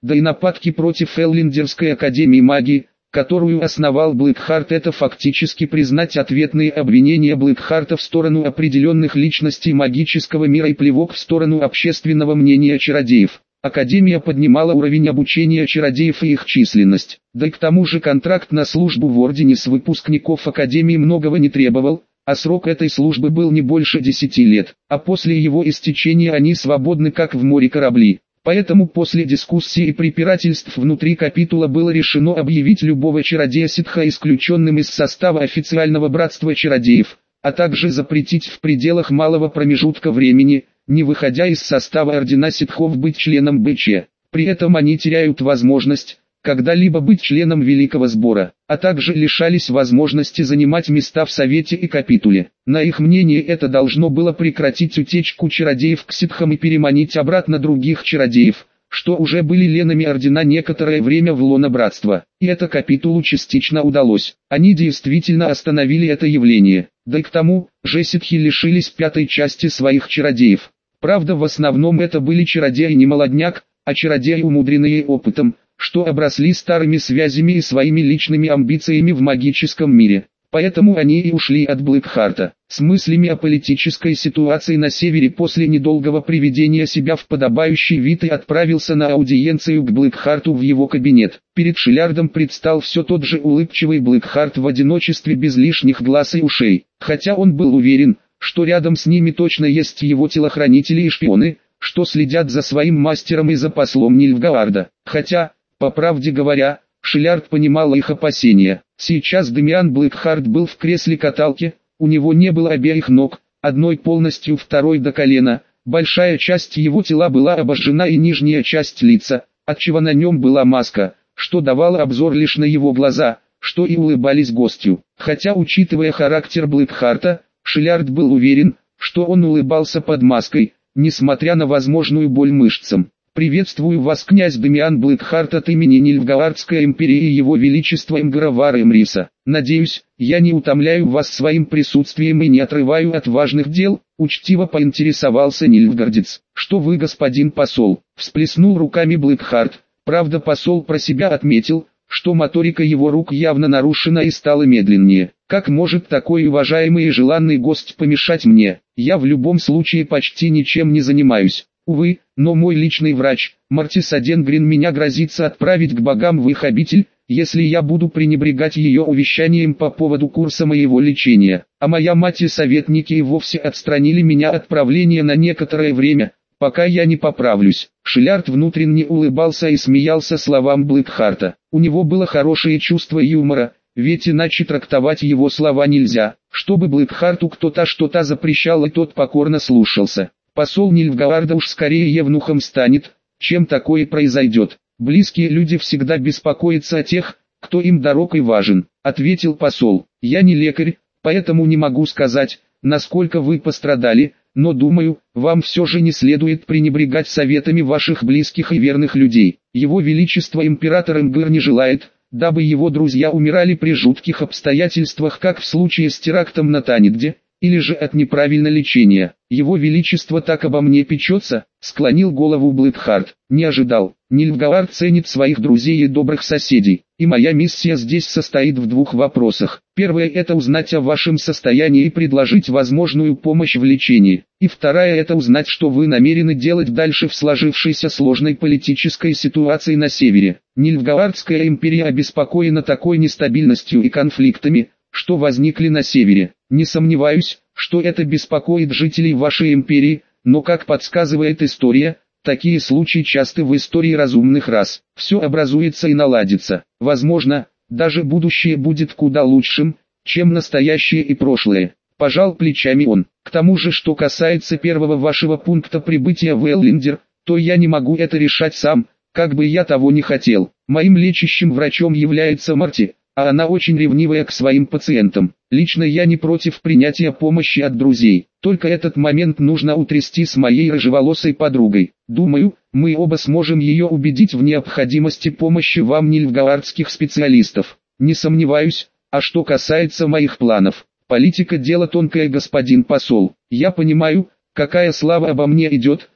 Да и нападки против Эллиндерской академии магии, которую основал Блэкхарт, это фактически признать ответные обвинения Блэкхарта в сторону определенных личностей магического мира и плевок в сторону общественного мнения чародеев. Академия поднимала уровень обучения чародеев и их численность. Да и к тому же контракт на службу в Ордене с выпускников Академии многого не требовал, а срок этой службы был не больше 10 лет, а после его истечения они свободны как в море корабли. Поэтому после дискуссий и препирательств внутри капитула было решено объявить любого чародея-ситха исключенным из состава официального братства чародеев, а также запретить в пределах малого промежутка времени, не выходя из состава ордена ситхов, быть членом БЧ. При этом они теряют возможность когда-либо быть членом Великого Сбора, а также лишались возможности занимать места в Совете и Капитуле. На их мнение, это должно было прекратить утечку чародеев к ситхам и переманить обратно других чародеев, что уже были ленами ордена некоторое время в лоно братства. И это Капитулу частично удалось. Они действительно остановили это явление. Да и к тому же ситхи лишились пятой части своих чародеев. Правда, в основном это были чародеи не молодняк, а чародеи, умудренные опытом, что обросли старыми связями и своими личными амбициями в магическом мире. Поэтому они и ушли от Блэкхарта. С мыслями о политической ситуации на севере после недолгого приведения себя в подобающий вид и отправился на аудиенцию к Блэкхарту в его кабинет. Перед Шиллярдом предстал все тот же улыбчивый Блэкхарт в одиночестве без лишних глаз и ушей. Хотя он был уверен, что рядом с ними точно есть его телохранители и шпионы, что следят за своим мастером и за послом Нильфгаарда. Хотя, по правде говоря, Шиллярд понимал их опасения. Сейчас Демиан Блэкхарт был в кресле-каталке, у него не было обеих ног, одной полностью, второй до колена, большая часть его тела была обожжена и нижняя часть лица, отчего на нем была маска, что давало обзор лишь на его глаза, что и улыбались гостю. Хотя, учитывая характер Блэкхарта, Шиллярд был уверен, что он улыбался под маской, несмотря на возможную боль мышцам. «Приветствую вас, князь Демиан Блэкхарт, от имени Нильфгаардской империи и его величества Имгравара Эмриса. Надеюсь, я не утомляю вас своим присутствием и не отрываю от важных дел», — учтиво поинтересовался Нильфгардец. «Что вы, господин посол?» — всплеснул руками Блэкхарт. Правда, посол про себя отметил, что моторика его рук явно нарушена и стала медленнее. «Как может такой уважаемый и желанный гость помешать мне? Я в любом случае почти ничем не занимаюсь. Увы, но мой личный врач, Мартис Аденгрин, меня грозится отправить к богам в их обитель, если я буду пренебрегать ее увещанием по поводу курса моего лечения. А моя мать и советники и вовсе отстранили меня от правления на некоторое время, пока я не поправлюсь». Шиллярд внутренне улыбался и смеялся словам Блэкхарта. У него было хорошее чувство юмора, ведь иначе трактовать его слова нельзя. Чтобы Блэкхарту кто-то что-то запрещал, и тот покорно слушался. Посол Нильфгаарда уж скорее евнухом станет, чем такое произойдет. «Близкие люди всегда беспокоятся о тех, кто им дорог и важен», — ответил посол. «Я не лекарь, поэтому не могу сказать, насколько вы пострадали, но думаю, вам все же не следует пренебрегать советами ваших близких и верных людей. Его Величество Император Имгыр не желает, дабы его друзья умирали при жутких обстоятельствах, как в случае с терактом на Танитде, или же от неправильного лечения. Его Величество так обо мне печется», — склонил голову Блэкхарт. «Не ожидал. Нильфгаард ценит своих друзей и добрых соседей, и моя миссия здесь состоит в двух вопросах. Первое — это узнать о вашем состоянии и предложить возможную помощь в лечении. И вторая — это узнать, что вы намерены делать дальше в сложившейся сложной политической ситуации на севере. Нильфгаардская империя обеспокоена такой нестабильностью и конфликтами, что возникли на севере. Не сомневаюсь, что это беспокоит жителей вашей империи, но, как подсказывает история, такие случаи часты в истории разумных рас. Все образуется и наладится. Возможно, даже будущее будет куда лучшим, чем настоящее и прошлое». Пожал плечами он. «К тому же, что касается первого вашего пункта прибытия в Эллиндер, то я не могу это решать сам, как бы я того не хотел. Моим лечащим врачом является Марти, а она очень ревнивая к своим пациентам. Лично я не против принятия помощи от друзей, только этот момент нужно утрясти с моей рыжеволосой подругой. Думаю, мы оба сможем ее убедить в необходимости помощи вам, нильфгаардских специалистов. Не сомневаюсь. А что касается моих планов, политика — дело тонкое, господин посол. Я понимаю, какая слава обо мне идет,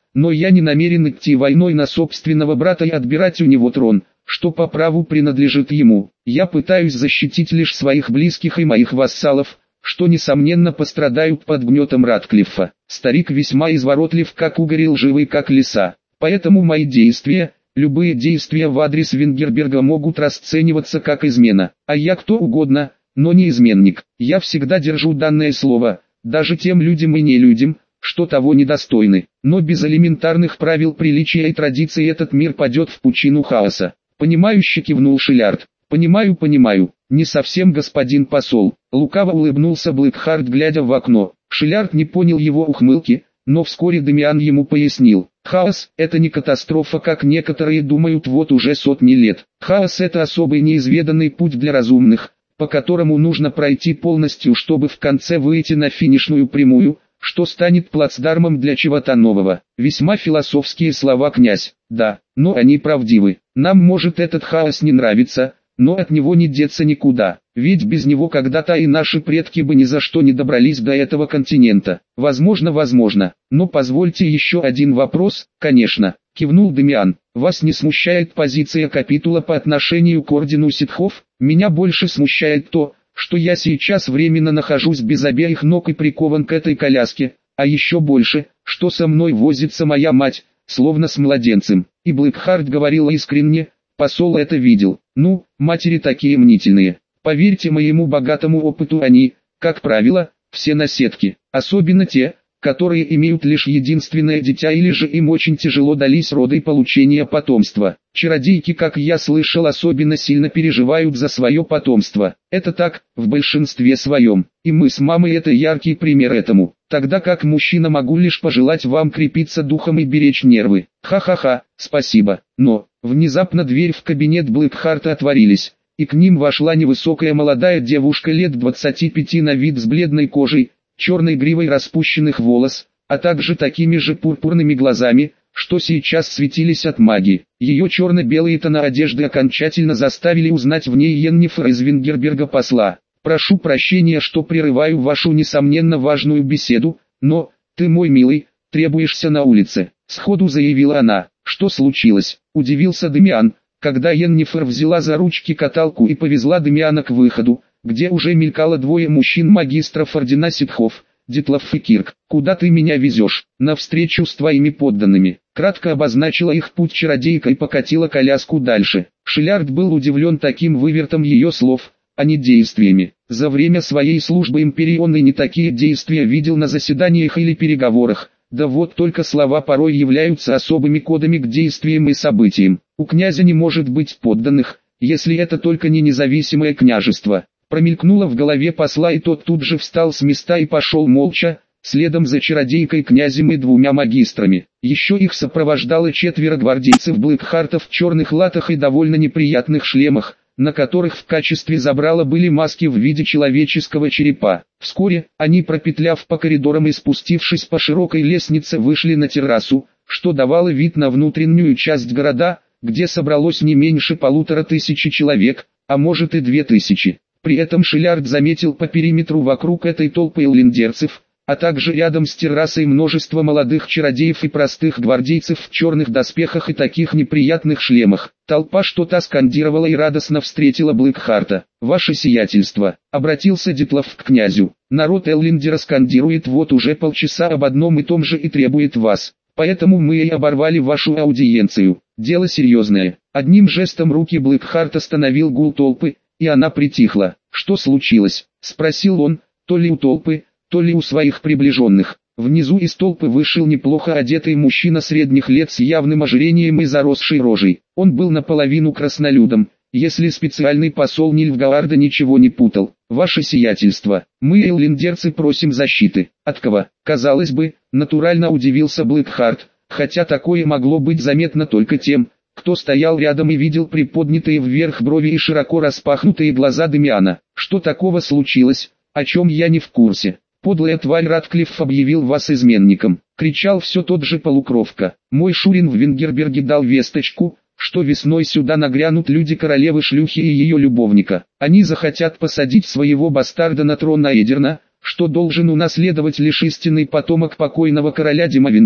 но я не намерен идти войной на собственного брата и отбирать у него трон, что по праву принадлежит ему. Я пытаюсь защитить лишь своих близких и моих вассалов, что несомненно пострадают под гнетом Ратклиффа. Старик весьма изворотлив как угорь и лживый как лиса, поэтому мои действия, любые действия в адрес Вингерберга могут расцениваться как измена, а я кто угодно, но не изменник. Я всегда держу данное слово, даже тем людям и нелюдям, что того недостойны. Но без элементарных правил приличия и традиций этот мир падет в пучину хаоса. Понимающе кивнул Шиллиард. Понимаю, не совсем, господин посол. Лукаво улыбнулся Блэкхарт, глядя в окно. Шиллиард не понял его ухмылки, но вскоре Дамиан ему пояснил. Хаос – это не катастрофа, как некоторые думают вот уже сотни лет. Хаос – это особый неизведанный путь для разумных, по которому нужно пройти полностью, чтобы в конце выйти на финишную прямую, что станет плацдармом для чего-то нового. Весьма философские слова, князь. Да, но они правдивы. Нам может этот хаос не нравиться, но от него не деться никуда, ведь без него когда-то и наши предки бы ни за что не добрались до этого континента. Возможно, но позвольте еще один вопрос. Конечно, кивнул Дамиан. Вас не смущает позиция капитула по отношению к ордену ситхов? Меня больше смущает то, что я сейчас временно нахожусь без обеих ног и прикован к этой коляске, а еще больше, что со мной возится моя мать, словно с младенцем. И Блэкхарт говорил искренне. Посол это видел. Ну, матери такие мнительные. Поверьте моему богатому опыту, они, как правило, все наседки. Особенно те, которые имеют лишь единственное дитя или же им очень тяжело дались роды и получение потомства. Чародейки, как я слышал, особенно сильно переживают за свое потомство. Это так, в большинстве своем. И мы с мамой это яркий пример этому. Тогда как мужчина могу лишь пожелать вам крепиться духом и беречь нервы. Ха-ха-ха, спасибо. Но, внезапно дверь в кабинет Блэкхарта отворились, и к ним вошла невысокая молодая девушка лет 25 на вид с бледной кожей, черной гривой распущенных волос, а также такими же пурпурными глазами, что сейчас светились от магии. Ее черно-белые тона одежды окончательно заставили узнать в ней Йеннифер из Вингерберга посла. «Прошу прощения, что прерываю вашу несомненно важную беседу, но, ты мой милый, требуешься на улице», — сходу заявила она. «Что случилось?» — удивился Дамиан, когда Йеннифер взяла за ручки каталку и повезла Дамиана к выходу, где уже мелькало двое мужчин-магистров ордена ситхов, Дитлаф и Кирк. «Куда ты меня везешь?» «Навстречу с твоими подданными». Кратко обозначила их путь чародейка и покатила коляску дальше. Шиллиард был удивлен таким вывертом ее слов, а не действиями. За время своей службы империи он и не такие действия видел на заседаниях или переговорах. Да вот только слова порой являются особыми кодами к действиям и событиям. У князя не может быть подданных, если это только не независимое княжество. Промелькнуло в голове посла, и тот тут же встал с места и пошел молча, следом за чародейкой, князем и двумя магистрами. Еще их сопровождало 4 гвардейцев Блэкхарта в черных латах и довольно неприятных шлемах, на которых в качестве забрала были маски в виде человеческого черепа. Вскоре, они, пропетляв по коридорам и спустившись по широкой лестнице, вышли на террасу, что давало вид на внутреннюю часть города, где собралось не меньше 1500 человек, а может и 2000. При этом Шиллиард заметил по периметру вокруг этой толпы эллиндерцев, а также рядом с террасой множество молодых чародеев и простых гвардейцев в черных доспехах и таких неприятных шлемах. Толпа что-то скандировала и радостно встретила Блэкхарта. «Ваше сиятельство», — обратился Дитлаф к князю, — «народ Эллиндера скандирует вот уже полчаса об одном и том же и требует вас. Поэтому мы и оборвали вашу аудиенцию. Дело серьезное». Одним жестом руки Блэкхарт остановил гул толпы, и она притихла. «Что случилось?» — спросил он, то ли у толпы, то ли у своих приближенных. Внизу из толпы вышел неплохо одетый мужчина средних лет с явным ожирением и заросшей рожей. Он был наполовину краснолюдом, если специальный посол Нильфгаарда ничего не путал. «Ваше сиятельство, мы, эллиндерцы, просим защиты». «От кого?» Казалось бы, натурально удивился Блэкхарт, хотя такое могло быть заметно только тем, кто стоял рядом и видел приподнятые вверх брови и широко распахнутые глаза Дамиана. «Что такого случилось, о чем я не в курсе?» «Подлая тварь, Ратклифф объявил вас изменником», — кричал все тот же полукровка. «Мой Шурин в Вингерберге дал весточку, что весной сюда нагрянут люди королевы-шлюхи и ее любовника. Они захотят посадить своего бастарда на трон Аэдерна, что должен унаследовать лишь истинный потомок покойного короля Димовинда.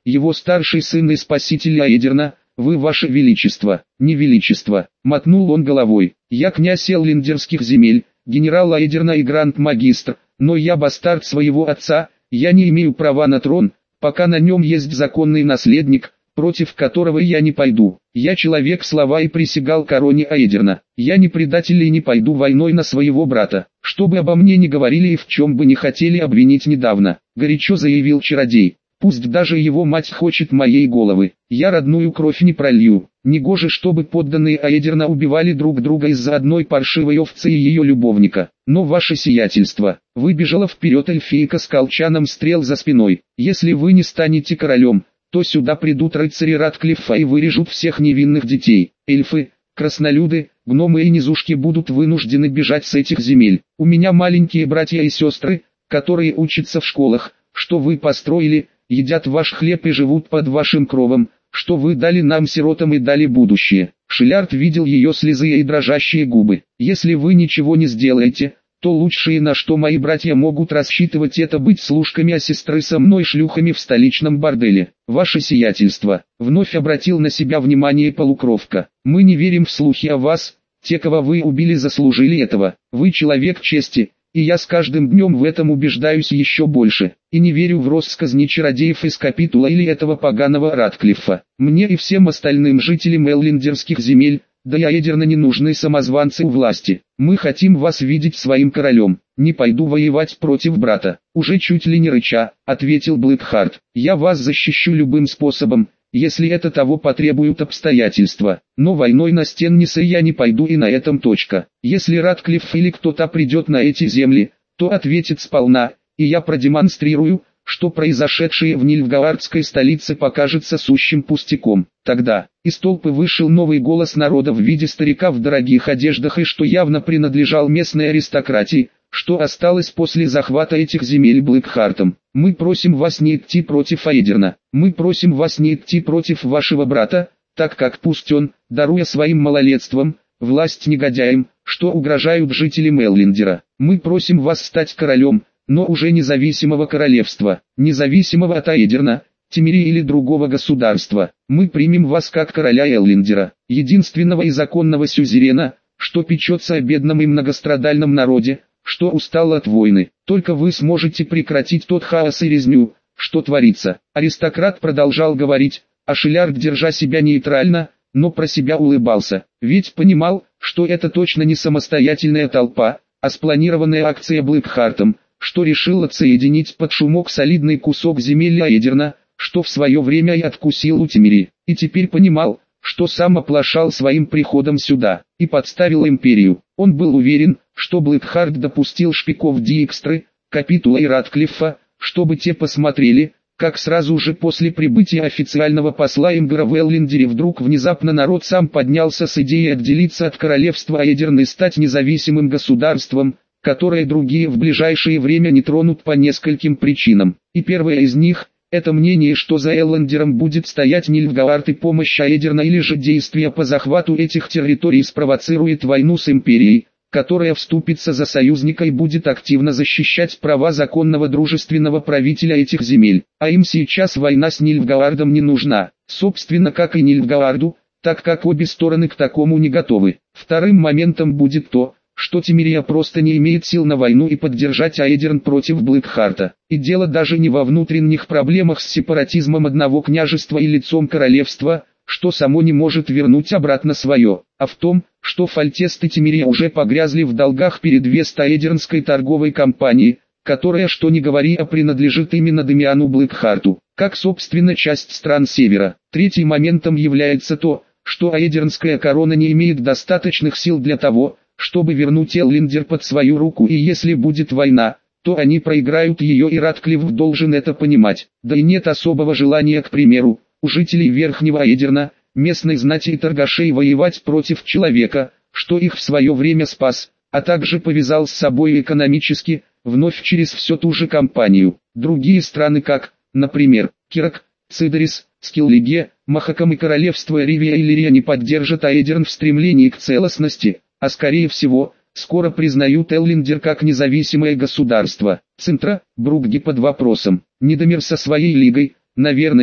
его старший сын и спаситель Аэдерна, вы, ваше величество, не величество, мотнул он головой. Я князь Эллиндерских земель, генерал Аэдерна и гранд-магистр, но я бастард своего отца, я не имею права на трон, пока на нем есть законный наследник, против которого я не пойду. Я человек слова и присягал короне Аэдерна. Я не предатель и не пойду войной на своего брата, что бы обо мне ни говорили и в чем бы не хотели обвинить недавно, горячо заявил чародей. Пусть даже его мать хочет моей головы, я родную кровь не пролью. Негоже, чтобы подданные Аэдерна убивали друг друга из-за одной паршивой овцы и ее любовника. Но ваше сиятельство, выбежала вперед эльфийка с колчаном стрел за спиной. Если вы не станете королем, то сюда придут рыцари Ратклиффа и вырежут всех невинных детей. Эльфы, краснолюды, гномы и низушки будут вынуждены бежать с этих земель. У меня маленькие братья и сестры, которые учатся в школах, что вы построили, едят ваш хлеб и живут под вашим кровом, что вы дали нам сиротам и дали будущее. Шиллиард видел ее слезы и дрожащие губы. Если вы ничего не сделаете, то лучшее, на что мои братья могут рассчитывать, это быть служками, а сестры со мной шлюхами в столичном борделе. Ваше сиятельство, вновь обратил на себя внимание полукровка. Мы не верим в слухи о вас, те, кого вы убили, заслужили этого. Вы человек чести, и я с каждым днем в этом убеждаюсь еще больше. И не верю в россказни чародеев из Капитула или этого поганого Ратклиффа. Мне и всем остальным жителям Эллиндерских земель, да и Аэдерна, не нужны самозванцы у власти. Мы хотим вас видеть своим королем. Не пойду воевать против брата. Уже чуть ли не рыча, ответил Блэкхарт. Я вас защищу любым способом, если это того потребуют обстоятельства. Но войной на Стеннисе я не пойду, и на этом точка. Если Ратклифф или кто-то придет на эти земли, то ответит сполна, и я продемонстрирую, что произошедшее в Нильфгаардской столице покажется сущим пустяком. Тогда из толпы вышел новый голос народа в виде старика в дорогих одеждах, и что явно принадлежал местной аристократии, что осталось после захвата этих земель Блэкхартом. Мы просим вас не идти против Аэдерна. Мы просим вас не идти против вашего брата, так как пусть он, даруя своим малолетством, власть негодяям, что угрожают жителям Эллиндера. Мы просим вас стать королем, но уже независимого королевства, независимого от Аэдерна, Темери или другого государства. Мы примем вас как короля Эллиндера, единственного и законного сюзерена, что печется о бедном и многострадальном народе, что устал от войны. Только вы сможете прекратить тот хаос и резню, что творится. Аристократ продолжал говорить, а Шиллиард, держа себя нейтрально, но про себя улыбался, ведь понимал, что это точно не самостоятельная толпа, а спланированная акция Блэкхартом, что решил отсоединить под шумок солидный кусок земель Аэдерна, что в свое время и откусил у Темери, и теперь понимал, что сам оплошал своим приходом сюда, и подставил империю. Он был уверен, что Блэкхарт допустил шпиков Диэкстры, Капитула и Ратклиффа, чтобы те посмотрели, как сразу же после прибытия официального посла Ингара в Эллиндере вдруг внезапно народ сам поднялся с идеей отделиться от королевства Аэдерн и стать независимым государством, которое другие в ближайшее время не тронут по нескольким причинам. И первая из них – это мнение, что за Эллиндером будет стоять Нильфгаард и помощь Аэдерна, или же действия по захвату этих территорий спровоцирует войну с империей, которая вступится за союзника и будет активно защищать права законного дружественного правителя этих земель. А им сейчас война с Нильфгаардом не нужна, собственно как и Нильфгаарду, так как обе стороны к такому не готовы. Вторым моментом будет то, что Темерия просто не имеет сил на войну и поддержать Аэдерн против Блэкхарта. И дело даже не во внутренних проблемах с сепаратизмом одного княжества и лицом королевства, что само не может вернуть обратно свое, а в том, что Фальтест и Темерия уже погрязли в долгах перед Вест-Аэдернской торговой компанией, которая, что ни говори, принадлежит именно Дамиану Блэкхарту, как собственно часть стран Севера. Третьим моментом является то, что Аэдернская корона не имеет достаточных сил для того, чтобы вернуть Эллиндер под свою руку, и если будет война, то они проиграют ее, и Ратклифф должен это понимать. Да и нет особого желания, к примеру, у жителей Верхнего Аэдерна, местной знати и торгашей воевать против человека, что их в свое время спас, а также повязал с собой экономически, вновь через всю ту же компанию. Другие страны, как, например, Кирак, Цидорис, Скиллиге, Махакам и королевство Ривия и Лирия, не поддержат Аэдерн в стремлении к целостности, а скорее всего, скоро признают Эллиндер как независимое государство. Центра, Бругге под вопросом. Недомир со своей лигой, наверное,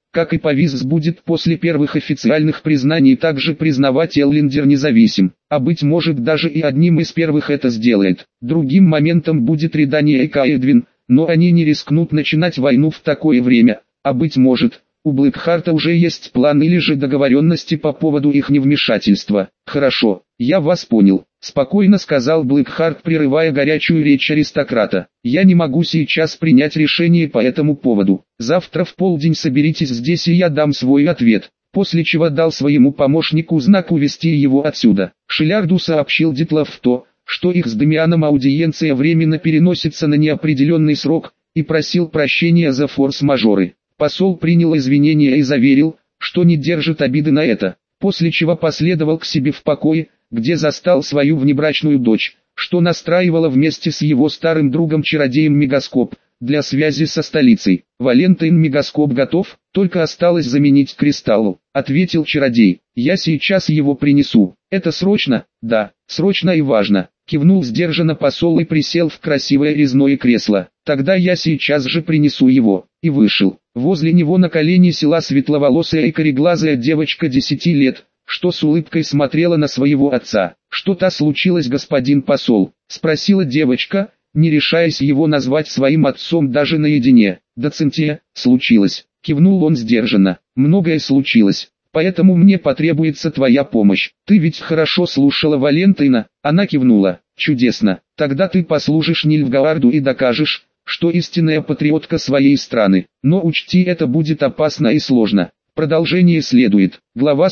как и Повис будет после первых официальных признаний также признавать Эллиндер независим, а быть может даже и одним из первых это сделает. Другим моментом будет Редания и Каэдвин, но они не рискнут начинать войну в такое время, а быть может, у Блэкхарта уже есть план или же договоренности по поводу их невмешательства. «Хорошо, я вас понял», — спокойно сказал Блэкхарт, прерывая горячую речь аристократа. «Я не могу сейчас принять решение по этому поводу. Завтра в полдень соберитесь здесь и я дам свой ответ». После чего дал своему помощнику знак увести его отсюда. Шилярду сообщил Дитлов что их с Дамианом аудиенция временно переносится на неопределенный срок, и просил прощения за форс-мажоры. Посол принял извинения и заверил, что не держит обиды на это, после чего последовал к себе в покое, где застал свою внебрачную дочь, что настраивала вместе с его старым другом-чародеем мегаскоп, для связи со столицей. «Валентайн, мегаскоп готов, только осталось заменить кристаллу», — ответил чародей. «Я сейчас его принесу». «Это срочно?» «Да, срочно и важно», — кивнул сдержанно посол и присел в красивое резное кресло. «Тогда я сейчас же принесу его», и вышел. Возле него на колени села светловолосая и кореглазая девочка 10 лет, что с улыбкой смотрела на своего отца. «Что-то случилось, господин посол?» — спросила девочка, не решаясь его назвать своим отцом даже наедине. «Да, Цинтия, случилось», — кивнул он сдержанно. «Многое случилось, поэтому мне потребуется твоя помощь. Ты ведь хорошо слушала Валентайна?» Она кивнула. «Чудесно, тогда ты послужишь Нильфгаарду и докажешь, что истинная патриотка своей страны. Но учти, это будет опасно и сложно». Продолжение следует. Глава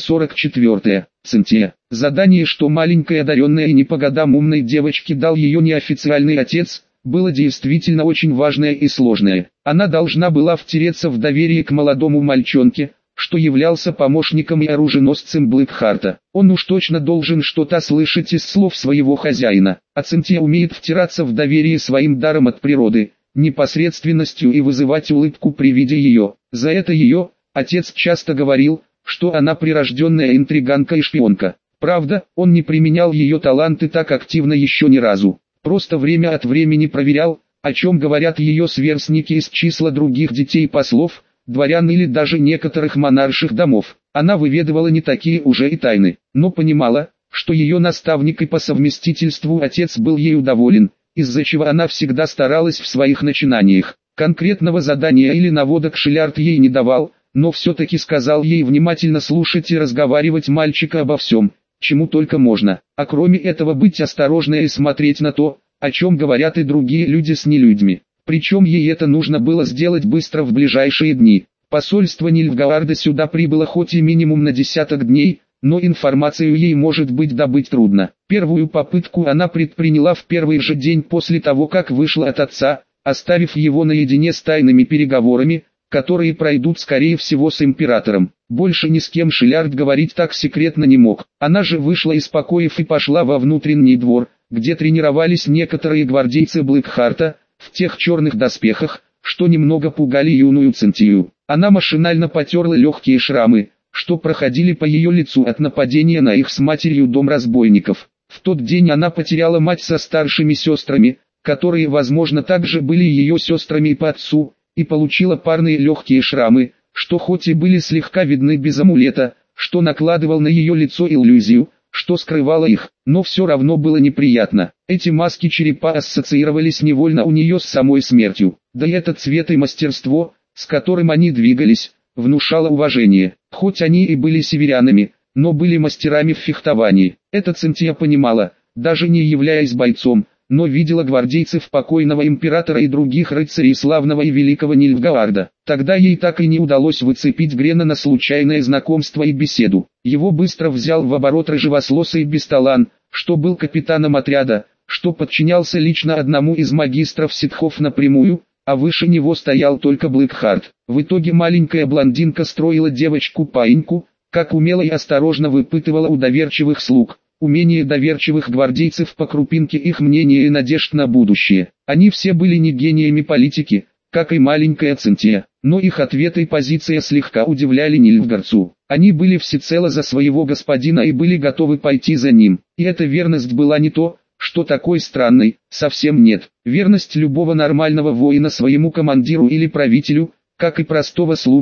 44. Цинтия. Задание, что маленькой одаренной и не по годам умной девочке дал ее неофициальный отец, было действительно очень важное и сложное. Она должна была втереться в доверие к молодому мальчонке, что являлся помощником и оруженосцем Блэкхарта. Он уж точно должен что-то слышать из слов своего хозяина, а Цинтия умеет втираться в доверие своим даром от природы, непосредственностью и вызывать улыбку при виде ее. За это ее отец часто говорил, что она прирожденная интриганка и шпионка. Правда, он не применял ее таланты так активно еще ни разу. Просто время от времени проверял, о чем говорят ее сверстники из числа других детей послов, дворян или даже некоторых монарших домов. Она выведывала не такие уже и тайны, но понимала, что ее наставник и по совместительству отец был ею доволен, из-за чего она всегда старалась в своих начинаниях. Конкретного задания или наводок Шилярд ей не давал, но все-таки сказал ей внимательно слушать и разговаривать мальчика обо всем, чему только можно, а кроме этого быть осторожной и смотреть на то, о чем говорят и другие люди с нелюдьми. Причем ей это нужно было сделать быстро в ближайшие дни. Посольство Нильфгаарда сюда прибыло хоть и минимум на 10 дней, но информацию ей может быть добыть трудно. Первую попытку она предприняла в первый же день после того, как вышла от отца, оставив его наедине с тайными переговорами, которые пройдут скорее всего с императором. Больше ни с кем Шилярд говорить так секретно не мог. Она же вышла из покоев и пошла во внутренний двор, где тренировались некоторые гвардейцы Блэкхарта, в тех черных доспехах, что немного пугали юную Цинтию. Она машинально потерла легкие шрамы, что проходили по ее лицу от нападения на их с матерью дом разбойников. В тот день она потеряла мать со старшими сестрами, которые возможно также были ее сестрами и по отцу, и получила парные легкие шрамы, что хоть и были слегка видны без амулета, что накладывал на ее лицо иллюзию, что скрывало их, но все равно было неприятно. Эти маски черепа ассоциировались невольно у нее с самой смертью, да и этот цвет и мастерство, с которым они двигались, внушало уважение. Хоть они и были северянами, но были мастерами в фехтовании. Это Цинтия понимала, даже не являясь бойцом, но видела гвардейцев покойного императора и других рыцарей славного и великого Нильфгаарда. Тогда ей так и не удалось выцепить Грена на случайное знакомство и беседу. Его быстро взял в оборот рыжеволосый Бесталан, что был капитаном отряда, что подчинялся лично одному из магистров ситхов напрямую, а выше него стоял только Блэкхарт. В итоге маленькая блондинка строила девочку-паиньку, как умело и осторожно выпытывала у доверчивых слуг, умение доверчивых гвардейцев по крупинке их мнения и надежд на будущее. Они все были не гениями политики, как и маленькая Цинтия, но их ответы и позиция слегка удивляли Нильфгаарцу. Они были всецело за своего господина и были готовы пойти за ним. И эта верность была не то, что такой странной, совсем нет. Верность любого нормального воина своему командиру или правителю, как и простого слуги,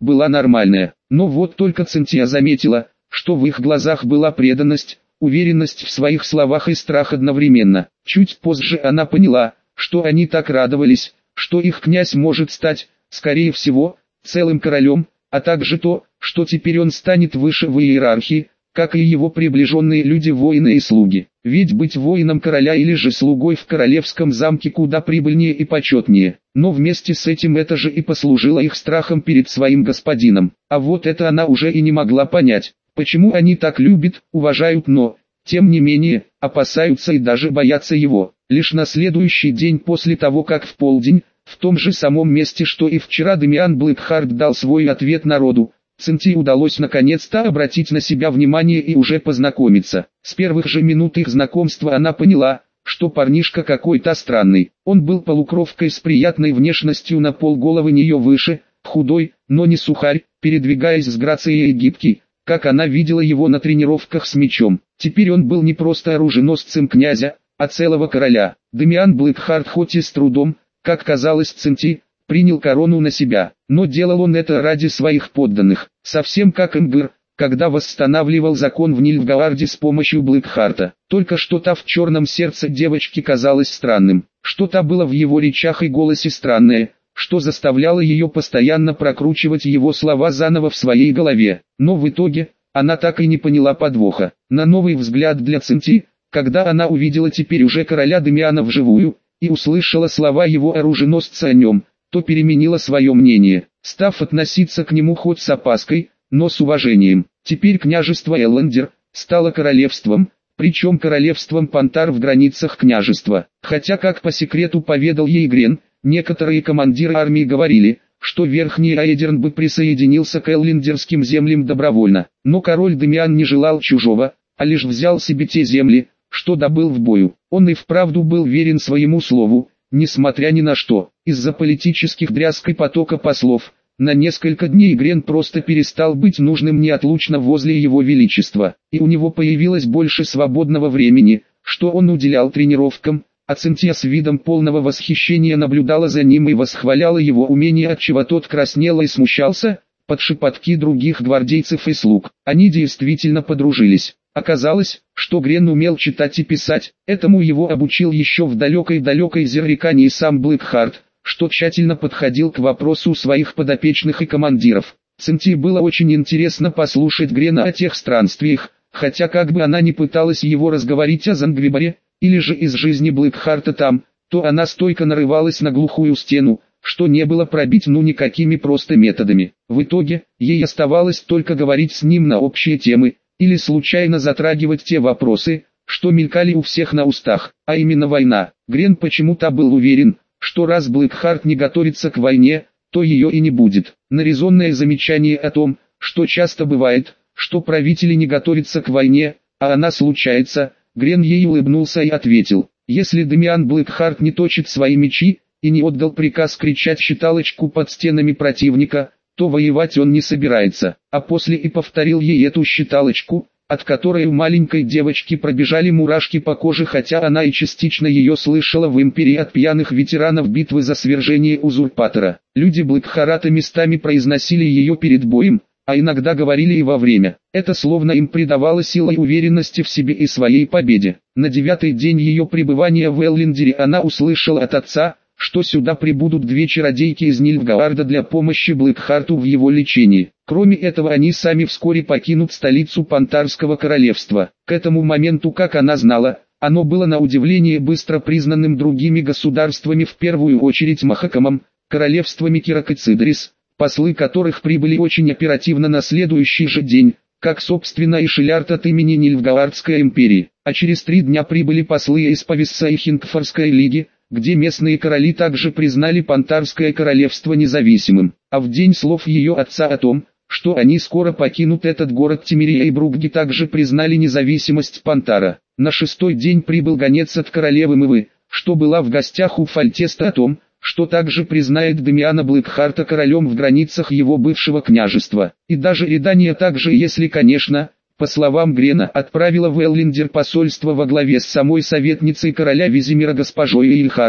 была нормальная. Но вот только Цинтия заметила, что в их глазах была преданность, уверенность в своих словах и страх одновременно. Чуть позже она поняла, что они так радовались, что их князь может стать, скорее всего, целым королем, а также то, что теперь он станет выше в иерархии, как и его приближенные люди, воины и слуги. Ведь быть воином короля или же слугой в королевском замке куда прибыльнее и почетнее. Но вместе с этим это же и послужило их страхом перед своим господином. А вот это она уже и не могла понять, почему они так любят, уважают, но, тем не менее, опасаются и даже боятся его. Лишь на следующий день после того, как в полдень, в том же самом месте, что и вчера, Дамиан Блэкхарт дал свой ответ народу, Цинтии удалось наконец-то обратить на себя внимание и уже познакомиться. С первых же минут их знакомства она поняла, что парнишка какой-то странный. Он был полукровкой с приятной внешностью на полголовы нее выше, худой, но не сухарь, передвигаясь с грацией и гибкий, как она видела его на тренировках с мечом. Теперь он был не просто оруженосцем князя, а целого короля. Дамиан Блэкхарт хоть и с трудом, как казалось Цинтии, принял корону на себя, но делал он это ради своих подданных, совсем как Эмгир, когда восстанавливал закон в Нильфгаарде с помощью Блэкхарта. Только что-то в черном сердце девочки казалось странным, что-то было в его речах и голосе странное, что заставляло ее постоянно прокручивать его слова заново в своей голове. Но в итоге, она так и не поняла подвоха. На новый взгляд для Цинтии, когда она увидела теперь уже короля Дамиана вживую, и услышала слова его оруженосца о нем, то переменила свое мнение, став относиться к нему хоть с опаской, но с уважением. Теперь княжество Эллендер стало королевством, причем королевством Пантар в границах княжества. Хотя, как по секрету поведал ей Грен, некоторые командиры армии говорили, что Верхний Аэдерн бы присоединился к эллендерским землям добровольно. Но король Дамиан не желал чужого, а лишь взял себе те земли, что добыл в бою. Он и вправду был верен своему слову, несмотря ни на что. Из-за политических дрязг и потока послов, на несколько дней Грен просто перестал быть нужным неотлучно возле его величества, и у него появилось больше свободного времени, что он уделял тренировкам, а Цинтия с видом полного восхищения наблюдала за ним и восхваляла его умение, отчего тот краснел и смущался, под шепотки других гвардейцев и слуг. Они действительно подружились. Оказалось, что Грен умел читать и писать, этому его обучил еще в далекой-далекой Зеррикане сам Блэкхарт, что тщательно подходил к вопросу своих подопечных и командиров. Цинтии было очень интересно послушать Грена о тех странствиях, хотя как бы она ни пыталась его разговорить о Зангвиборе, или же из жизни Блэкхарта там, то она стойко нарывалась на глухую стену, что не было пробить никакими просто методами. В итоге, ей оставалось только говорить с ним на общие темы, или случайно затрагивать те вопросы, что мелькали у всех на устах, а именно война. Грен почему-то был уверен, что раз Блэкхарт не готовится к войне, то ее и не будет. На резонное замечание о том, что часто бывает, что правители не готовятся к войне, а она случается, Грен ей улыбнулся и ответил: если Дамиан Блэкхарт не точит свои мечи, и не отдал приказ кричать считалочку под стенами противника, то воевать он не собирается. А после и повторил ей эту считалочку, от которой у маленькой девочки пробежали мурашки по коже, хотя она и частично ее слышала в империи от пьяных ветеранов битвы за свержение узурпатора. Люди Блэкхарата местами произносили ее перед боем, а иногда говорили и во время. Это словно им придавало силы и уверенности в себе и своей победе. На 9-й день ее пребывания в Эллендере она услышала от отца, что сюда прибудут 2 чародейки из Нильфгаарда для помощи Блэкхарту в его лечении. Кроме этого, они сами вскоре покинут столицу Пантарского королевства. К этому моменту, как она знала, оно было на удивление быстро признанным другими государствами, в первую очередь Махакамом, королевствами Кирак и Цидрис, послы которых прибыли очень оперативно на следующий же день, как собственно и Шилярд от имени Нильфгаардской империи. А через 3 дня прибыли послы из Повисса и Хингфорской лиги, где местные короли также признали Пантарское королевство независимым. А в день слов ее отца о том, что они скоро покинут этот город, Тимирия и Бругги также признали независимость Пантара. На 6-й день прибыл гонец от королевы Мывы, что была в гостях у Фальтеста, о том, что также признает Дамиана Блэкхарта королем в границах его бывшего княжества. И даже Редания также, если конечно, по словам Грена, отправила в Эллендер посольство во главе с самой советницей короля Визимира госпожой Эйльхард,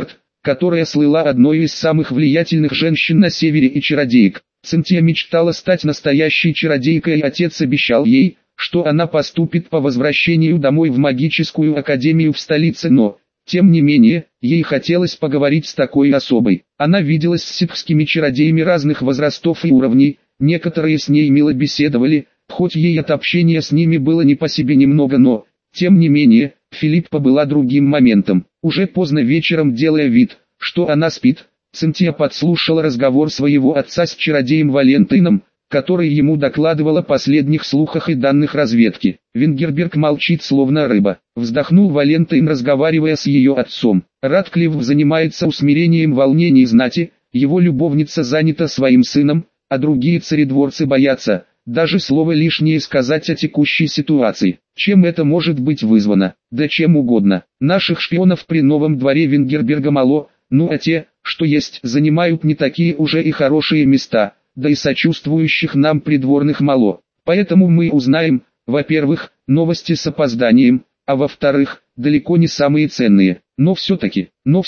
которая слыла одной из самых влиятельных женщин на севере и чародеек. Цинтия мечтала стать настоящей чародейкой, и отец обещал ей, что она поступит по возвращению домой в магическую академию в столице, но, тем не менее, ей хотелось поговорить с такой особой. Она виделась с ситхскими чародеями разных возрастов и уровней, некоторые с ней мило беседовали, хоть ей от общения с ними было не по себе немного, но, тем не менее, Филиппа была другим моментом. Уже поздно вечером, делая вид, что она спит, Цинтия подслушала разговор своего отца с чародеем Валентином, который ему докладывал о последних слухах и данных разведки. Вингерберг молчит словно рыба. Вздохнул Валентин, разговаривая с ее отцом. Ратклифф занимается усмирением волнений знати, его любовница занята своим сыном, а другие царедворцы боятся даже слово лишнее сказать о текущей ситуации. Чем это может быть вызвано? Да чем угодно. Наших шпионов при новом дворе Вингерберга мало, ну а те, что есть, занимают не такие уже и хорошие места, да и сочувствующих нам придворных мало. Поэтому мы узнаем, во-первых, новости с опозданием, а во-вторых, далеко не самые ценные. Но все-таки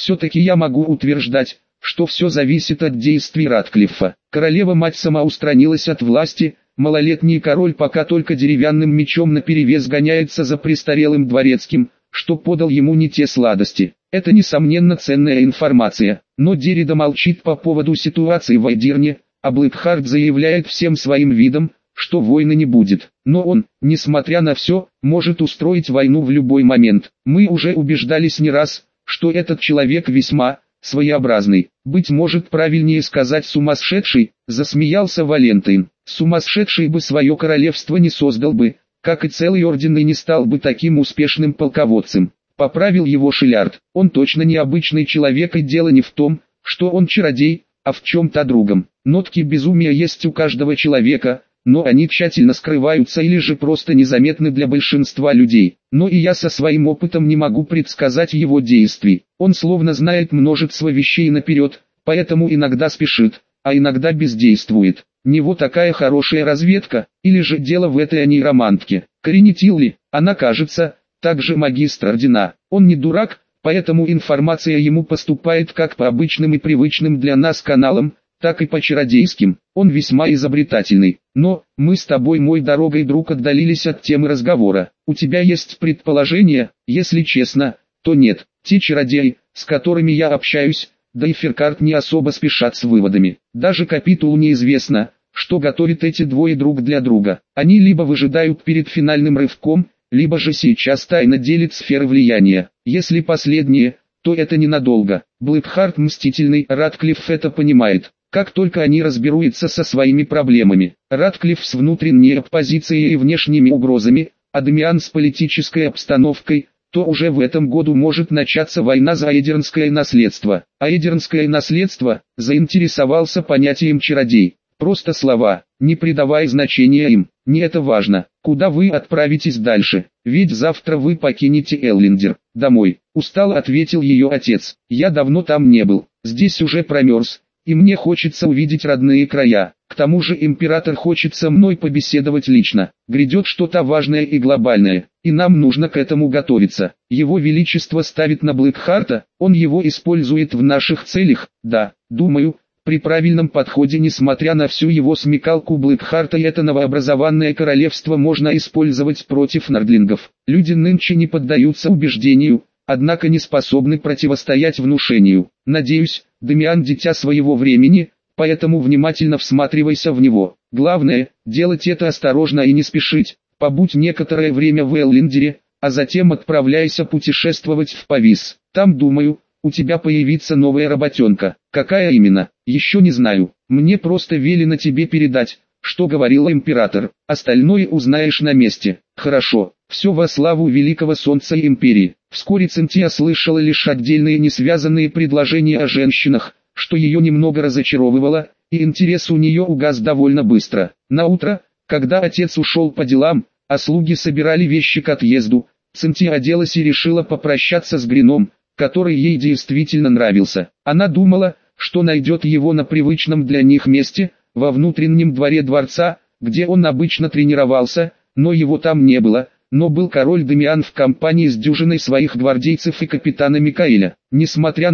я могу утверждать, что все зависит от действий Ратклиффа. Королева-мать сама устранилась от власти, малолетний король пока только деревянным мечом наперевес гоняется за престарелым дворецким, что подал ему не те сладости. Это несомненно ценная информация, но Деррида молчит по поводу ситуации в Айдирне, а Блэкхарт заявляет всем своим видом, что войны не будет. Но он, несмотря на все, может устроить войну в любой момент. Мы уже убеждались не раз, что этот человек весьма своеобразный. Быть может, правильнее сказать сумасшедший, засмеялся Валентин. Сумасшедший бы свое королевство не создал бы, как и целый орден, и не стал бы таким успешным полководцем. Поправил его Шиллиард. Он точно необычный человек, и дело не в том, что он чародей, а в чем-то другом. Нотки безумия есть у каждого человека, но они тщательно скрываются или же просто незаметны для большинства людей. Но и я со своим опытом не могу предсказать его действий. Он словно знает множество вещей наперед, поэтому иногда спешит, а иногда бездействует. Него такая хорошая разведка, или же дело в этой нейромантке. Коренитил ли? Она, кажется, также магистр ордена. Он не дурак, поэтому информация ему поступает как по обычным и привычным для нас каналам, так и по чародейским. Он весьма изобретательный. Но, мы с тобой, мой дорогой друг, отдалились от темы разговора. У тебя есть предположение? Если честно, то нет. Те чародеи, с которыми я общаюсь, да и Феркарт не особо спешат с выводами. Даже капитулу неизвестно, что готовят эти двое друг для друга. Они либо выжидают перед финальным рывком, либо же сейчас тайно делят сферы влияния. Если последнее, то это ненадолго. Блэкхарт мстительный, Ратклифф это понимает. Как только они разберутся со своими проблемами, Ратклифф с внутренней оппозицией и внешними угрозами, а Дамиан с политической обстановкой, то уже в этом году может начаться война за Айдернское наследство. Айдернское наследство заинтересовался понятием чародей. Просто слова, не придавая значения им. Не это важно. Куда вы отправитесь дальше? Ведь завтра вы покинете Эллиндер. Домой. Устало ответил ее отец. Я давно там не был. Здесь уже промерз. И мне хочется увидеть родные края. К тому же император хочет со мной побеседовать лично. Грядет что-то важное и глобальное, и нам нужно к этому готовиться. Его Величество ставит на Блэкхарта, он его использует в наших целях. Да, думаю, при правильном подходе, несмотря на всю его смекалку, Блэкхарта и это новообразованное королевство можно использовать против нордлингов. Люди нынче не поддаются убеждению, однако не способны противостоять внушению. Надеюсь, Дамиан дитя своего времени, поэтому внимательно всматривайся в него. Главное, делать это осторожно и не спешить. Побудь некоторое время в Эллиндере, а затем отправляйся путешествовать в Повис. Там, думаю, у тебя появится новая работенка. Какая именно, еще не знаю. Мне просто велено тебе передать, что говорил император. Остальное узнаешь на месте. Хорошо, все во славу великого солнца и империи. Вскоре Цинтия слышала лишь отдельные несвязанные предложения о женщинах, что ее немного разочаровывало, и интерес у нее угас довольно быстро. Наутро, когда отец ушел по делам, а слуги собирали вещи к отъезду, Цинтия оделась и решила попрощаться с Грином, который ей действительно нравился. Она думала, что найдет его на привычном для них месте, во внутреннем дворе дворца, где он обычно тренировался, но его там не было. Но был король Дамиан в компании с дюжиной своих гвардейцев и капитана Микаэля. Несмотря на то,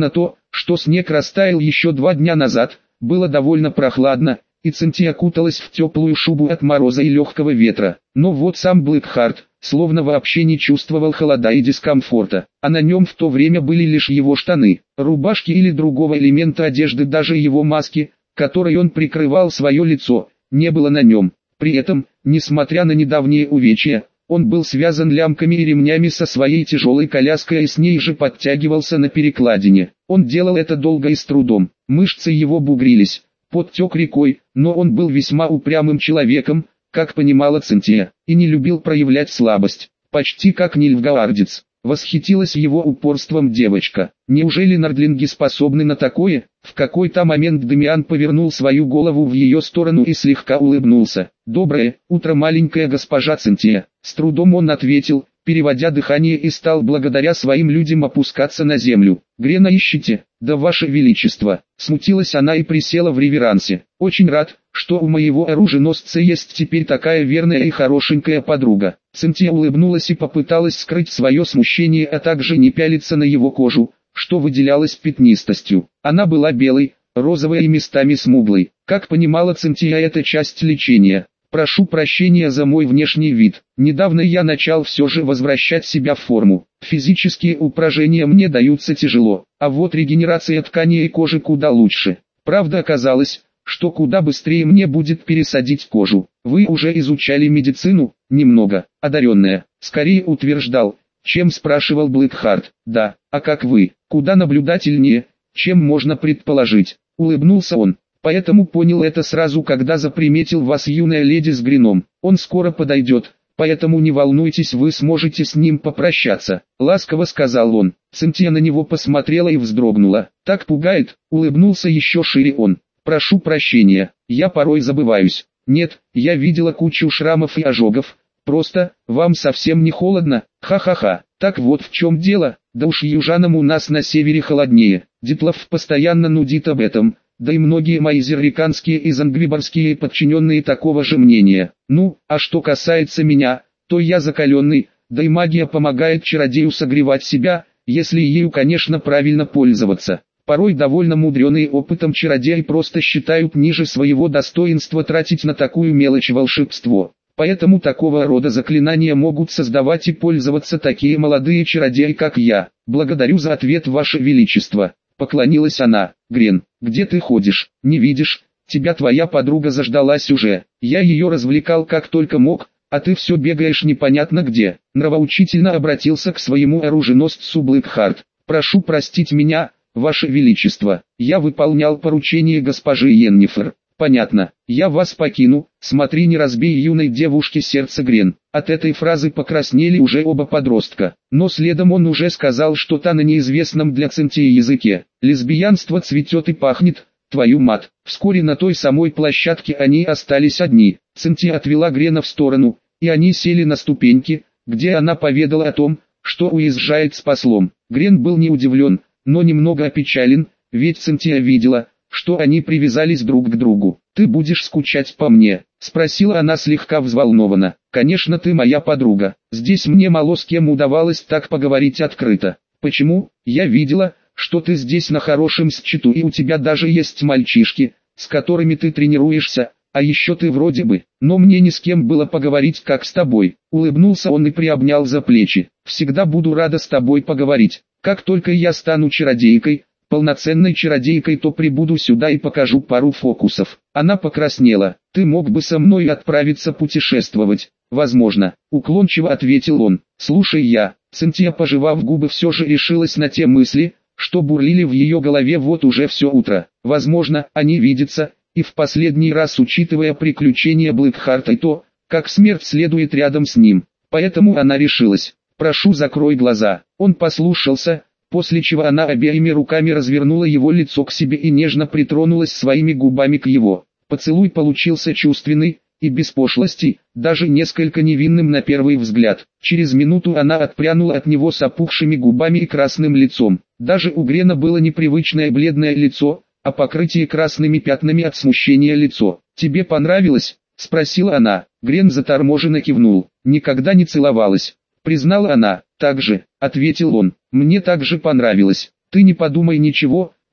что снег растаял еще 2 дня назад, было довольно прохладно, и Цинтия куталась в теплую шубу от мороза и легкого ветра. Но вот сам Блэкхарт, словно вообще не чувствовал холода и дискомфорта, а на нем в то время были лишь его штаны, рубашки или другого элемента одежды, даже его маски, которой он прикрывал свое лицо, не было на нем. При этом, несмотря на недавние увечья, он был связан лямками и ремнями со своей тяжелой коляской и с ней же подтягивался на перекладине. Он делал это долго и с трудом, мышцы его бугрились, пот тек рекой, но он был весьма упрямым человеком, как понимала Цинтия, и не любил проявлять слабость, почти как нильфгаардец. Восхитилась его упорством девочка. Неужели нордлинги способны на такое? В какой-то момент Дамиан повернул свою голову в ее сторону и слегка улыбнулся. «Доброе утро, маленькая госпожа Цинтия». С трудом он ответил, переводя дыхание, и стал благодаря своим людям опускаться на землю. «Грена ищете?» «Да, ваше величество». Смутилась она и присела в реверансе. «Очень рад, что у моего оруженосца есть теперь такая верная и хорошенькая подруга». Цинтия улыбнулась и попыталась скрыть свое смущение, а также не пялиться на его кожу, что выделялось пятнистостью. Она была белой, розовой и местами смуглой. Как понимала Цинтия, это часть лечения. «Прошу прощения за мой внешний вид. Недавно я начал все же возвращать себя в форму. Физические упражнения мне даются тяжело, а вот регенерация тканей и кожи куда лучше. Правда, оказалось, что куда быстрее мне будет пересадить кожу. Вы уже изучали медицину?» «Немного, одаренная», скорее утверждал, чем спрашивал Блэкхарт. «Да, а как вы?» «Куда наблюдательнее, чем можно предположить», улыбнулся он. «Поэтому понял это сразу, когда заприметил вас, юная леди с Грином. Он скоро подойдет, поэтому не волнуйтесь, вы сможете с ним попрощаться», ласково сказал он. Цинтия на него посмотрела и вздрогнула. «Так пугает», улыбнулся еще шире он. «Прошу прощения, я порой забываюсь. Нет, я видела кучу шрамов и ожогов. Просто, вам совсем не холодно? Ха-ха-ха. Так вот в чем дело, да уж южанам у нас на севере холоднее. Дитлов постоянно нудит об этом, да и многие мои зерриканские и зангвибарские подчиненные такого же мнения. Ну, а что касается меня, то я закаленный, да и магия помогает чародею согревать себя, если ею, конечно, правильно пользоваться. Порой довольно мудреные опытом чародеи просто считают ниже своего достоинства тратить на такую мелочь волшебство. Поэтому такого рода заклинания могут создавать и пользоваться такие молодые чародеи, как я. Благодарю за ответ, ваше величество», поклонилась она. «Грен, где ты ходишь? Не видишь? Тебя твоя подруга заждалась уже. Я ее развлекал как только мог, а ты все бегаешь непонятно где». Нравоучительно обратился к своему оруженосцу Блэкхарт. «Прошу простить меня, ваше величество, я выполнял поручение госпожи Йеннифер». «Понятно, я вас покину, смотри, не разбей юной девушке сердце, Грен». От этой фразы покраснели уже оба подростка, но следом он уже сказал что-то на неизвестном для Цинтии языке. «Лесбиянство цветет и пахнет, твою мать». Вскоре на той самой площадке они остались одни. Цинтия отвела Грена в сторону, и они сели на ступеньки, где она поведала о том, что уезжает с послом. Грен был не удивлен, но немного опечален, ведь Цинтия видела, что они привязались друг к другу. «Ты будешь скучать по мне?» — спросила она слегка взволнованно. «Конечно, ты моя подруга. Здесь мне мало с кем удавалось так поговорить открыто». «Почему? Я видела, что ты здесь на хорошем счету, и у тебя даже есть мальчишки, с которыми ты тренируешься, а еще ты вроде бы, но мне ни с кем было поговорить, как с тобой». Улыбнулся он и приобнял за плечи. «Всегда буду рада с тобой поговорить. Как только я стану чародейкой, полноценной чародейкой, то прибуду сюда и покажу пару фокусов». Она покраснела. «Ты мог бы со мной отправиться путешествовать?» «Возможно», уклончиво ответил он. «Слушай, я». Цинтия, пожевав губы, все же решилась на те мысли, что бурлили в ее голове вот уже все утро. Возможно, они видятся, и в последний раз, учитывая приключения Блэкхарта и то, как смерть следует рядом с ним. Поэтому она решилась. «Прошу, закрой глаза». Он послушался, после чего она обеими руками развернула его лицо к себе и нежно притронулась своими губами к его. Поцелуй получился чувственный, и без пошлости, даже несколько невинным на первый взгляд. Через минуту она отпрянула от него с опухшими губами и красным лицом. Даже у Грена было непривычное бледное лицо, а покрытие красными пятнами от смущения лицо. «Тебе понравилось?» — спросила она. Грен заторможенно кивнул. «Никогда не целовалась», — признала она. «Так же», — ответил он, — «мне также понравилось. Ты не подумай ничего,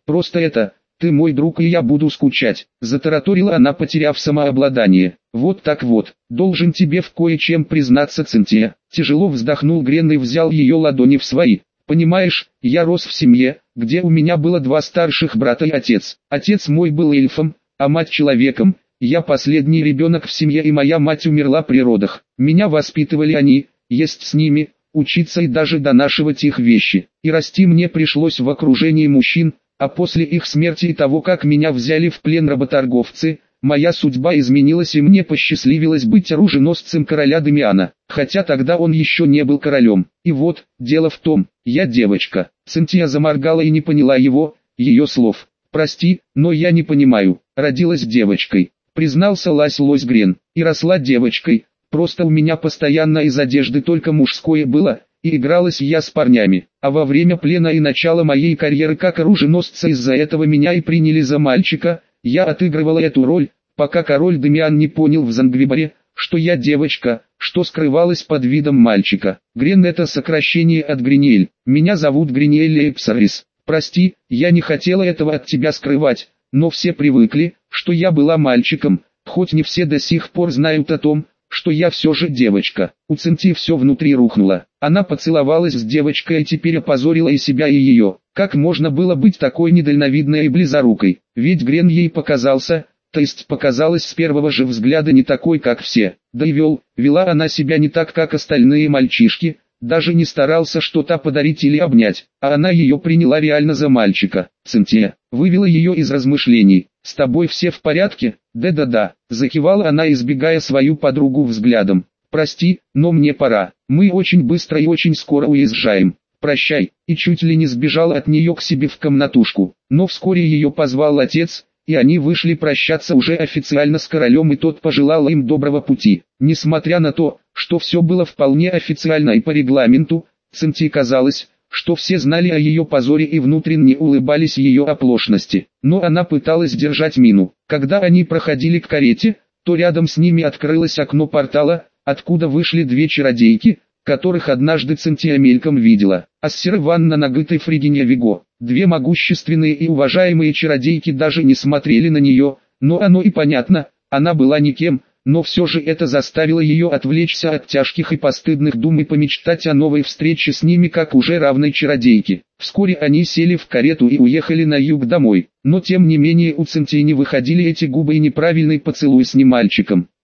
Просто это, ты мой друг и я буду скучать», — затараторила она, потеряв самообладание. «Вот так вот, должен тебе в кое-чем признаться, Цинтия». Тяжело вздохнул Грен и взял ее ладони в свои. «Понимаешь, я рос в семье, где у меня было 2 старших брата и отец. Отец мой был эльфом, а мать человеком. Я последний ребенок в семье, и моя мать умерла при родах. Меня воспитывали они, есть с ними, учиться и даже донашивать их вещи. И расти мне пришлось в окружении мужчин, а после их смерти и того, как меня взяли в плен работорговцы, моя судьба изменилась, и мне посчастливилось быть оруженосцем короля Демиана, хотя тогда он еще не был королем. И вот, дело в том, я девочка». Цинтия заморгала и не поняла ее слов. «Прости, но я не понимаю. Родилась девочкой», признался лось Грен, «и росла девочкой. Просто у меня постоянно из одежды только мужское было, и игралась я с парнями. А во время плена и начала моей карьеры как оруженосца из-за этого меня и приняли за мальчика. Я отыгрывала эту роль, пока король Демиан не понял в Зангвиборе, что я девочка, что скрывалась под видом мальчика. Грен — это сокращение от Гриниэль. Меня зовут Гриниэль Эпсарис. Прости, я не хотела этого от тебя скрывать, но все привыкли, что я была мальчиком, хоть не все до сих пор знают о том, что я все же девочка». У Цинтии все внутри рухнуло. Она поцеловалась с девочкой и теперь опозорила и себя, и ее. Как можно было быть такой недальновидной и близорукой? Ведь Грен ей показался, то есть показалась с первого же взгляда не такой, как все. Да и вела она себя не так, как остальные мальчишки, даже не старался что-то подарить или обнять, а она ее приняла реально за мальчика. Цинтия вывела ее из размышлений. «С тобой все в порядке?» «Да-да-да», закивала она, избегая свою подругу взглядом. «Прости, но мне пора. Мы очень быстро и очень скоро уезжаем. Прощай», и чуть ли не сбежала от нее к себе в комнатушку. Но вскоре ее позвал отец, и они вышли прощаться уже официально с королем, и тот пожелал им доброго пути. Несмотря на то, что все было вполне официально и по регламенту, Цинтии казалось, что все знали о ее позоре и внутренне улыбались ее оплошности. Но она пыталась держать мину. Когда они проходили к карете, то рядом с ними открылось окно портала, откуда вышли 2 чародейки, которых однажды Цинтия мельком видела. Ассир Ванна Нагыт и Фригиня Виго. 2 могущественные и уважаемые чародейки даже не смотрели на нее, но оно и понятно, она была никем, но все же это заставило ее отвлечься от тяжких и постыдных дум и помечтать о новой встрече с ними как уже равной чародейке. Вскоре они сели в карету и уехали на юг домой, но тем не менее у Цинтии не выходили эти губы и неправильный поцелуй с ним мальчиком.